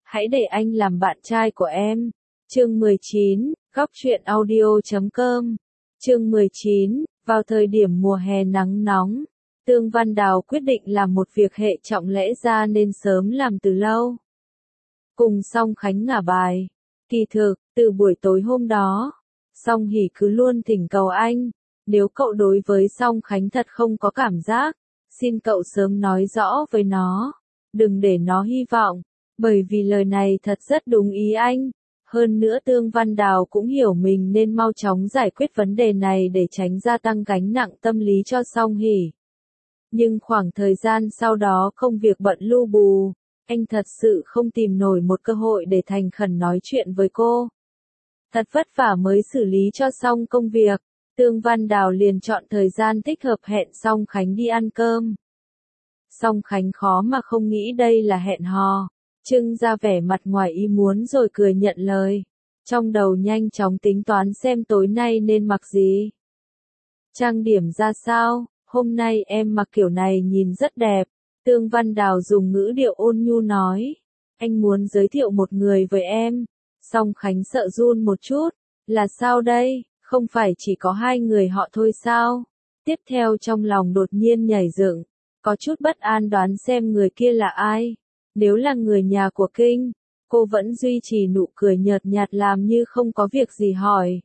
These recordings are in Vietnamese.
hãy để anh làm bạn trai của em. Chương 19, Góc truyện audio.com. Chương 19, vào thời điểm mùa hè nắng nóng, Tương Văn Đào quyết định làm một việc hệ trọng lẽ ra nên sớm làm từ lâu. Cùng Song Khánh ngả bài. Kỳ thực, từ buổi tối hôm đó, Song Hỷ cứ luôn thỉnh cầu anh, nếu cậu đối với Song Khánh thật không có cảm giác, xin cậu sớm nói rõ với nó, đừng để nó hy vọng, bởi vì lời này thật rất đúng ý anh. Hơn nữa Tương Văn Đào cũng hiểu mình nên mau chóng giải quyết vấn đề này để tránh gia tăng gánh nặng tâm lý cho Song Hỷ. Nhưng khoảng thời gian sau đó công việc bận lu bù, anh thật sự không tìm nổi một cơ hội để thành khẩn nói chuyện với cô. Thật vất vả mới xử lý cho xong công việc, Tương Văn Đào liền chọn thời gian thích hợp hẹn Song Khánh đi ăn cơm. Song Khánh khó mà không nghĩ đây là hẹn hò, trưng ra vẻ mặt ngoài ý muốn rồi cười nhận lời. Trong đầu nhanh chóng tính toán xem tối nay nên mặc gì. Trang điểm ra sao, hôm nay em mặc kiểu này nhìn rất đẹp. Tương Văn Đào dùng ngữ điệu ôn nhu nói. Anh muốn giới thiệu một người với em. Song Khánh sợ run một chút. Là sao đây, không phải chỉ có hai người họ thôi sao? Tiếp theo trong lòng đột nhiên nhảy dựng, có chút bất an đoán xem người kia là ai. Nếu là người nhà của Kinh, cô vẫn duy trì nụ cười nhợt nhạt làm như không có việc gì hỏi.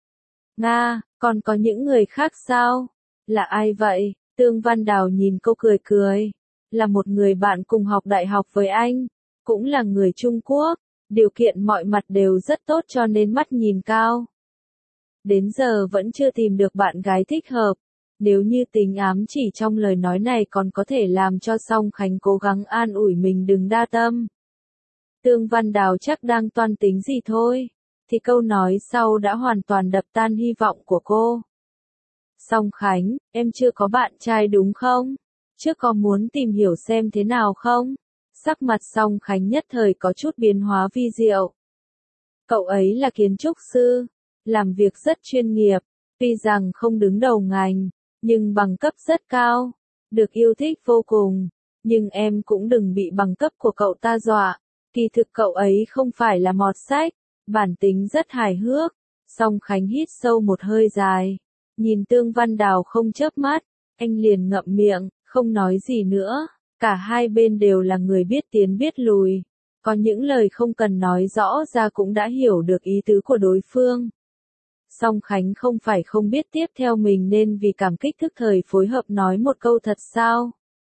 Nga, còn có những người khác sao? Là ai vậy? Tương Văn Đào nhìn cô cười cười. Là một người bạn cùng học đại học với anh, cũng là người Trung Quốc, điều kiện mọi mặt đều rất tốt cho nên mắt nhìn cao. Đến giờ vẫn chưa tìm được bạn gái thích hợp, nếu như tính ám chỉ trong lời nói này còn có thể làm cho Song Khánh cố gắng an ủi mình đừng đa tâm. Tương Văn Đào chắc đang toan tính gì thôi, thì câu nói sau đã hoàn toàn đập tan hy vọng của cô. Song Khánh, em chưa có bạn trai đúng không? Trước có muốn tìm hiểu xem thế nào không? Sắc mặt Song Khánh nhất thời có chút biến hóa vi diệu. Cậu ấy là kiến trúc sư, làm việc rất chuyên nghiệp, tuy rằng không đứng đầu ngành, nhưng bằng cấp rất cao, được yêu thích vô cùng. Nhưng em cũng đừng bị bằng cấp của cậu ta dọa, kỳ thực cậu ấy không phải là mọt sách, bản tính rất hài hước. Song Khánh hít sâu một hơi dài, nhìn Tương Văn Đào không chớp mắt, anh liền ngậm miệng, không nói gì nữa. Cả hai bên đều là người biết tiến biết lùi, có những lời không cần nói rõ ra cũng đã hiểu được ý tứ của đối phương. Song Khánh không phải không biết tiếp theo mình nên vì cảm kích thức thời phối hợp nói một câu thật sao?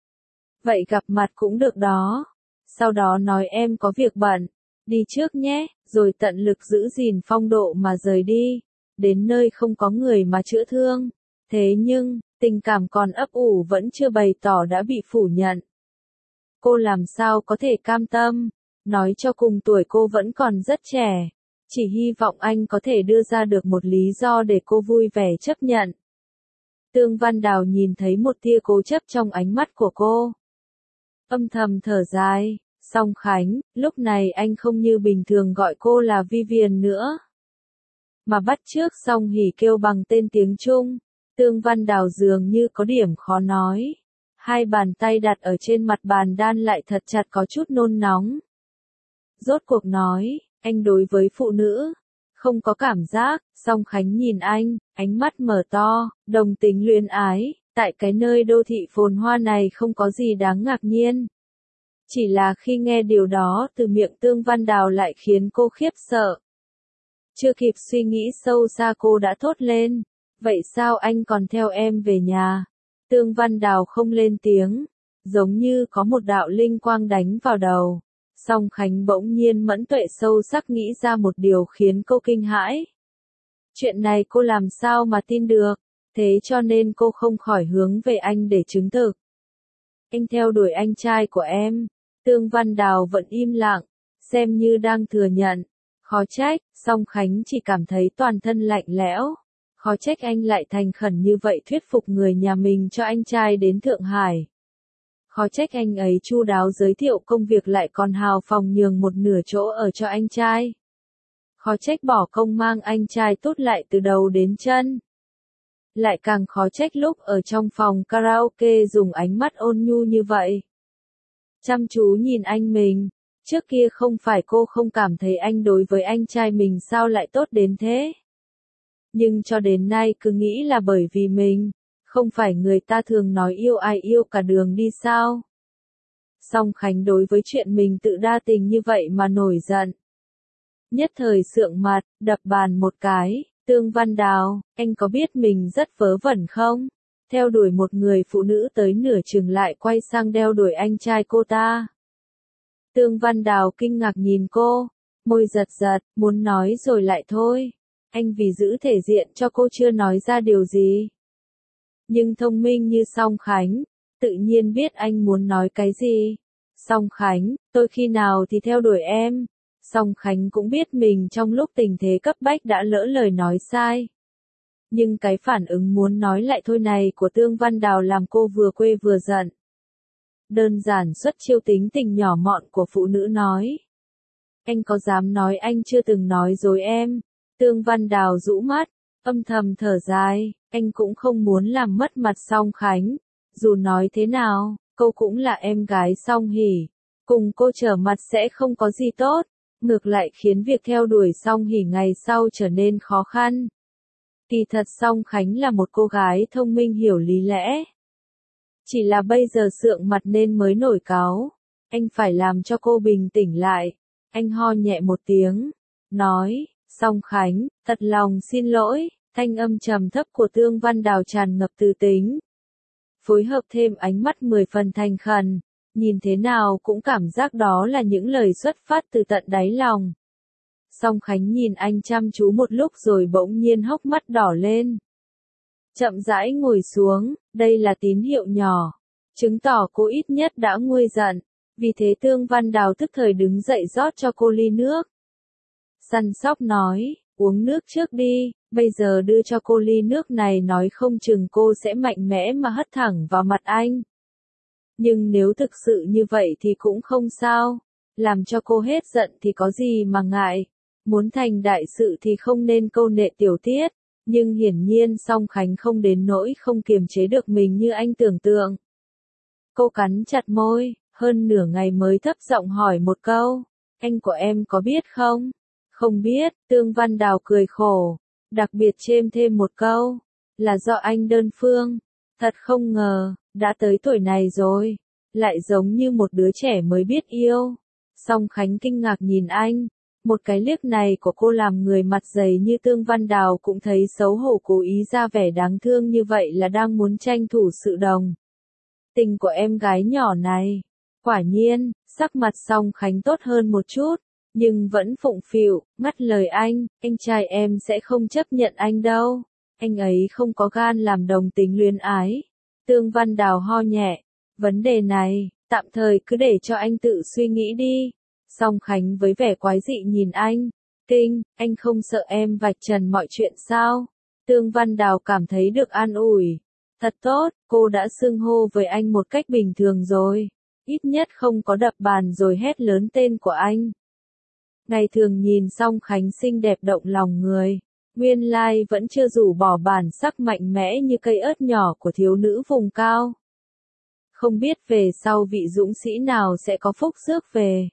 Vậy gặp mặt cũng được đó. Sau đó nói em có việc bận, đi trước nhé, rồi tận lực giữ gìn phong độ mà rời đi. Đến nơi không có người mà chữa thương. Thế nhưng, tình cảm còn ấp ủ vẫn chưa bày tỏ đã bị phủ nhận. Cô làm sao có thể cam tâm, nói cho cùng tuổi cô vẫn còn rất trẻ. Chỉ hy vọng anh có thể đưa ra được một lý do để cô vui vẻ chấp nhận. Tương Văn Đào nhìn thấy một tia cố chấp trong ánh mắt của cô. Âm thầm thở dài, Song Khánh, lúc này anh không như bình thường gọi cô là Vivian nữa, mà bắt chước Song Hỷ kêu bằng tên tiếng Trung. Tương Văn Đào dường như có điểm khó nói. Hai bàn tay đặt ở trên mặt bàn đan lại thật chặt có chút nôn nóng. Rốt cuộc nói, anh đối với phụ nữ không có cảm giác. Song Khánh nhìn anh, ánh mắt mở to, đồng tình luyến ái. Tại cái nơi đô thị phồn hoa này không có gì đáng ngạc nhiên. Chỉ là khi nghe điều đó từ miệng Tương Văn Đào lại khiến cô khiếp sợ. Chưa kịp suy nghĩ sâu xa cô đã thốt lên, vậy sao anh còn theo em về nhà? Tương Văn Đào không lên tiếng, giống như có một đạo linh quang đánh vào đầu. Song Khánh bỗng nhiên mẫn tuệ sâu sắc nghĩ ra một điều khiến cô kinh hãi. Chuyện này cô làm sao mà tin được, thế cho nên cô không khỏi hướng về anh để chứng thực. Anh theo đuổi anh trai của em. Tương Văn Đào vẫn im lặng, xem như đang thừa nhận. Khó trách, Song Khánh chỉ cảm thấy toàn thân lạnh lẽo. Khó trách anh lại thành khẩn như vậy thuyết phục người nhà mình cho anh trai đến Thượng Hải. Khó trách anh ấy chu đáo giới thiệu công việc lại còn hào phóng nhường một nửa chỗ ở cho anh trai. Khó trách bỏ công mang anh trai tốt lại từ đầu đến chân. Lại càng khó trách lúc ở trong phòng karaoke dùng ánh mắt ôn nhu như vậy. Chăm chú nhìn anh mình, Trước kia không phải cô không cảm thấy anh đối với anh trai mình sao lại tốt đến thế. Nhưng cho đến nay cứ nghĩ là bởi vì mình, không phải người ta thường nói yêu ai yêu cả đường đi sao. Song Khánh đối với chuyện mình tự đa tình như vậy mà nổi giận. Nhất thời sượng mặt, đập bàn một cái, Tương Văn Đào, anh có biết mình rất vớ vẩn không? Theo đuổi một người phụ nữ tới nửa chừng lại quay sang đeo đuổi anh trai cô ta. Tương Văn Đào kinh ngạc nhìn cô, môi giật giật, muốn nói rồi lại thôi. Anh vì giữ thể diện cho cô chưa nói ra điều gì. Nhưng thông minh như Song Khánh, tự nhiên biết anh muốn nói cái gì. Song Khánh, tôi khi nào thì theo đuổi em. Song Khánh cũng biết mình trong lúc tình thế cấp bách đã lỡ lời nói sai. Nhưng cái phản ứng muốn nói lại thôi này của Tương Văn Đào làm cô vừa quê vừa giận. Đơn giản xuất chiêu tính tình nhỏ mọn của phụ nữ nói. Anh có dám nói anh chưa từng nói dối em? Tương Văn Đào rũ mắt, âm thầm thở dài, anh cũng không muốn làm mất mặt Song Khánh. Dù nói thế nào, cô cũng là em gái Song Hỷ. Cùng cô trở mặt sẽ không có gì tốt, ngược lại khiến việc theo đuổi Song Hỷ ngày sau trở nên khó khăn. Kỳ thật Song Khánh là một cô gái thông minh hiểu lý lẽ. Chỉ là bây giờ sượng mặt nên mới nổi cáu. Anh phải làm cho cô bình tĩnh lại. Anh ho nhẹ một tiếng, nói, Song Khánh, thật lòng xin lỗi. Thanh âm trầm thấp của Tương Văn Đào tràn ngập từ tính. Phối hợp thêm ánh mắt 10 phần thành khẩn, nhìn thế nào cũng cảm giác đó là những lời xuất phát từ tận đáy lòng. Song Khánh nhìn anh chăm chú một lúc rồi bỗng nhiên hốc mắt đỏ lên. Chậm rãi ngồi xuống, đây là tín hiệu nhỏ, chứng tỏ cô ít nhất đã nguôi giận. Vì thế Tương Văn Đào tức thời đứng dậy rót cho cô ly nước. Săn sóc nói, uống nước trước đi, bây giờ đưa cho cô ly nước này nói không chừng cô sẽ mạnh mẽ mà hất thẳng vào mặt anh. Nhưng nếu thực sự như vậy thì cũng không sao, làm cho cô hết giận thì có gì mà ngại. Muốn thành đại sự thì không nên câu nệ tiểu tiết, nhưng hiển nhiên Song Khánh không đến nỗi không kiềm chế được mình như anh tưởng tượng. Cô cắn chặt môi, hơn nửa ngày mới thấp giọng hỏi một câu, anh của em có biết không? Không biết, Tương Văn Đào cười khổ, đặc biệt chêm thêm một câu, là do anh đơn phương. Thật không ngờ, đã tới tuổi này rồi, lại giống như một đứa trẻ mới biết yêu. Song Khánh kinh ngạc nhìn anh, một cái liếc này của cô làm người mặt dày như Tương Văn Đào cũng thấy xấu hổ, cố ý ra vẻ đáng thương như vậy là đang muốn tranh thủ sự đồng tình của em gái nhỏ này. Quả nhiên, sắc mặt Song Khánh tốt hơn một chút, nhưng vẫn phụng phịu, ngắt lời anh trai em sẽ không chấp nhận anh đâu. Anh ấy không có gan làm đồng tính luyến ái. Tương Văn Đào ho nhẹ, vấn đề này, tạm thời cứ để cho anh tự suy nghĩ đi. Song Khánh với vẻ quái dị nhìn anh, anh không sợ em vạch trần mọi chuyện sao? Tương Văn Đào cảm thấy được an ủi. Thật tốt, cô đã xưng hô với anh một cách bình thường rồi. Ít nhất không có đập bàn rồi hét lớn tên của anh. Ngày thường nhìn Song Khánh xinh đẹp động lòng người, nguyên lai vẫn chưa rũ bỏ bản sắc mạnh mẽ như cây ớt nhỏ của thiếu nữ vùng cao. Không biết về sau vị dũng sĩ nào sẽ có phúc rước về.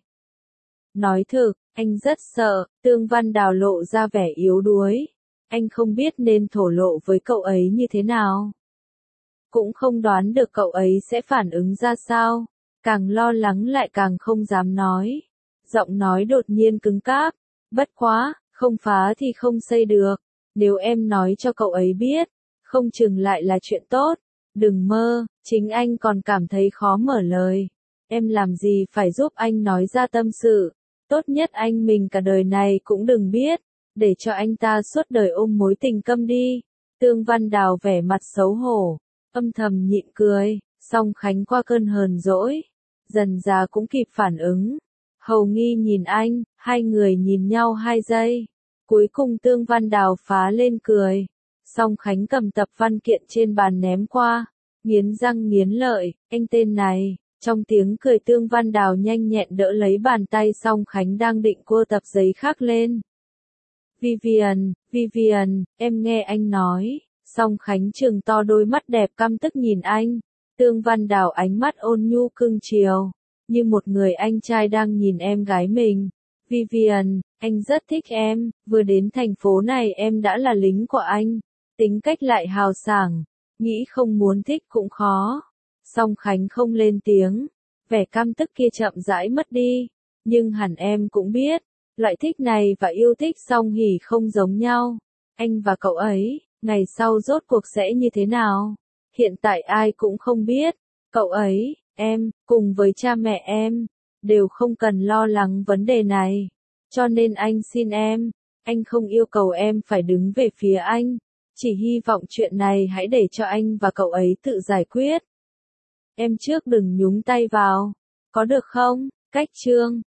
Nói thực, anh rất sợ. Tương Văn Đào lộ ra vẻ yếu đuối. Anh không biết nên thổ lộ với cậu ấy như thế nào. Cũng không đoán được cậu ấy sẽ phản ứng ra sao. Càng lo lắng lại càng không dám nói. Giọng nói đột nhiên cứng cáp. Bất quá, không phá thì không xây được. Nếu em nói cho cậu ấy biết, không chừng lại là chuyện tốt. Đừng mơ, chính anh còn cảm thấy khó mở lời. Em làm gì phải giúp anh nói ra tâm sự. Tốt nhất anh mình cả đời này cũng đừng biết, để cho anh ta suốt đời ôm mối tình câm đi. Tương Văn Đào vẻ mặt xấu hổ, âm thầm nhịn cười. Song Khánh qua cơn hờn dỗi, dần dà cũng kịp phản ứng. Hầu nghi nhìn anh, hai người nhìn nhau 2 giây. Cuối cùng Tương Văn Đào phá lên cười. Song Khánh cầm tập văn kiện trên bàn ném qua, nghiến răng nghiến lợi, anh tên này. Trong tiếng cười Tương Văn Đào nhanh nhẹn đỡ lấy bàn tay Song Khánh đang định cua tập giấy khác lên. Vivian, em nghe anh nói. Song Khánh trừng to đôi mắt đẹp căm tức nhìn anh. Tương Văn Đào ánh mắt ôn nhu cưng chiều, như một người anh trai đang nhìn em gái mình. Vivian, anh rất thích em, vừa đến thành phố này em đã là lính của anh. Tính cách lại hào sảng, nghĩ không muốn thích cũng khó. Song Khánh không lên tiếng, vẻ căm tức kia chậm rãi mất đi. Nhưng hẳn em cũng biết, loại thích này và yêu thích Song Hỷ không giống nhau. Anh và cậu ấy, ngày sau rốt cuộc sẽ như thế nào? Hiện tại ai cũng không biết. Cậu ấy, em, cùng với cha mẹ em, đều không cần lo lắng vấn đề này. Cho nên anh xin em, anh không yêu cầu em phải đứng về phía anh. Chỉ hy vọng chuyện này hãy để cho anh và cậu ấy tự giải quyết. Em trước đừng nhúng tay vào, có được không? Cách chương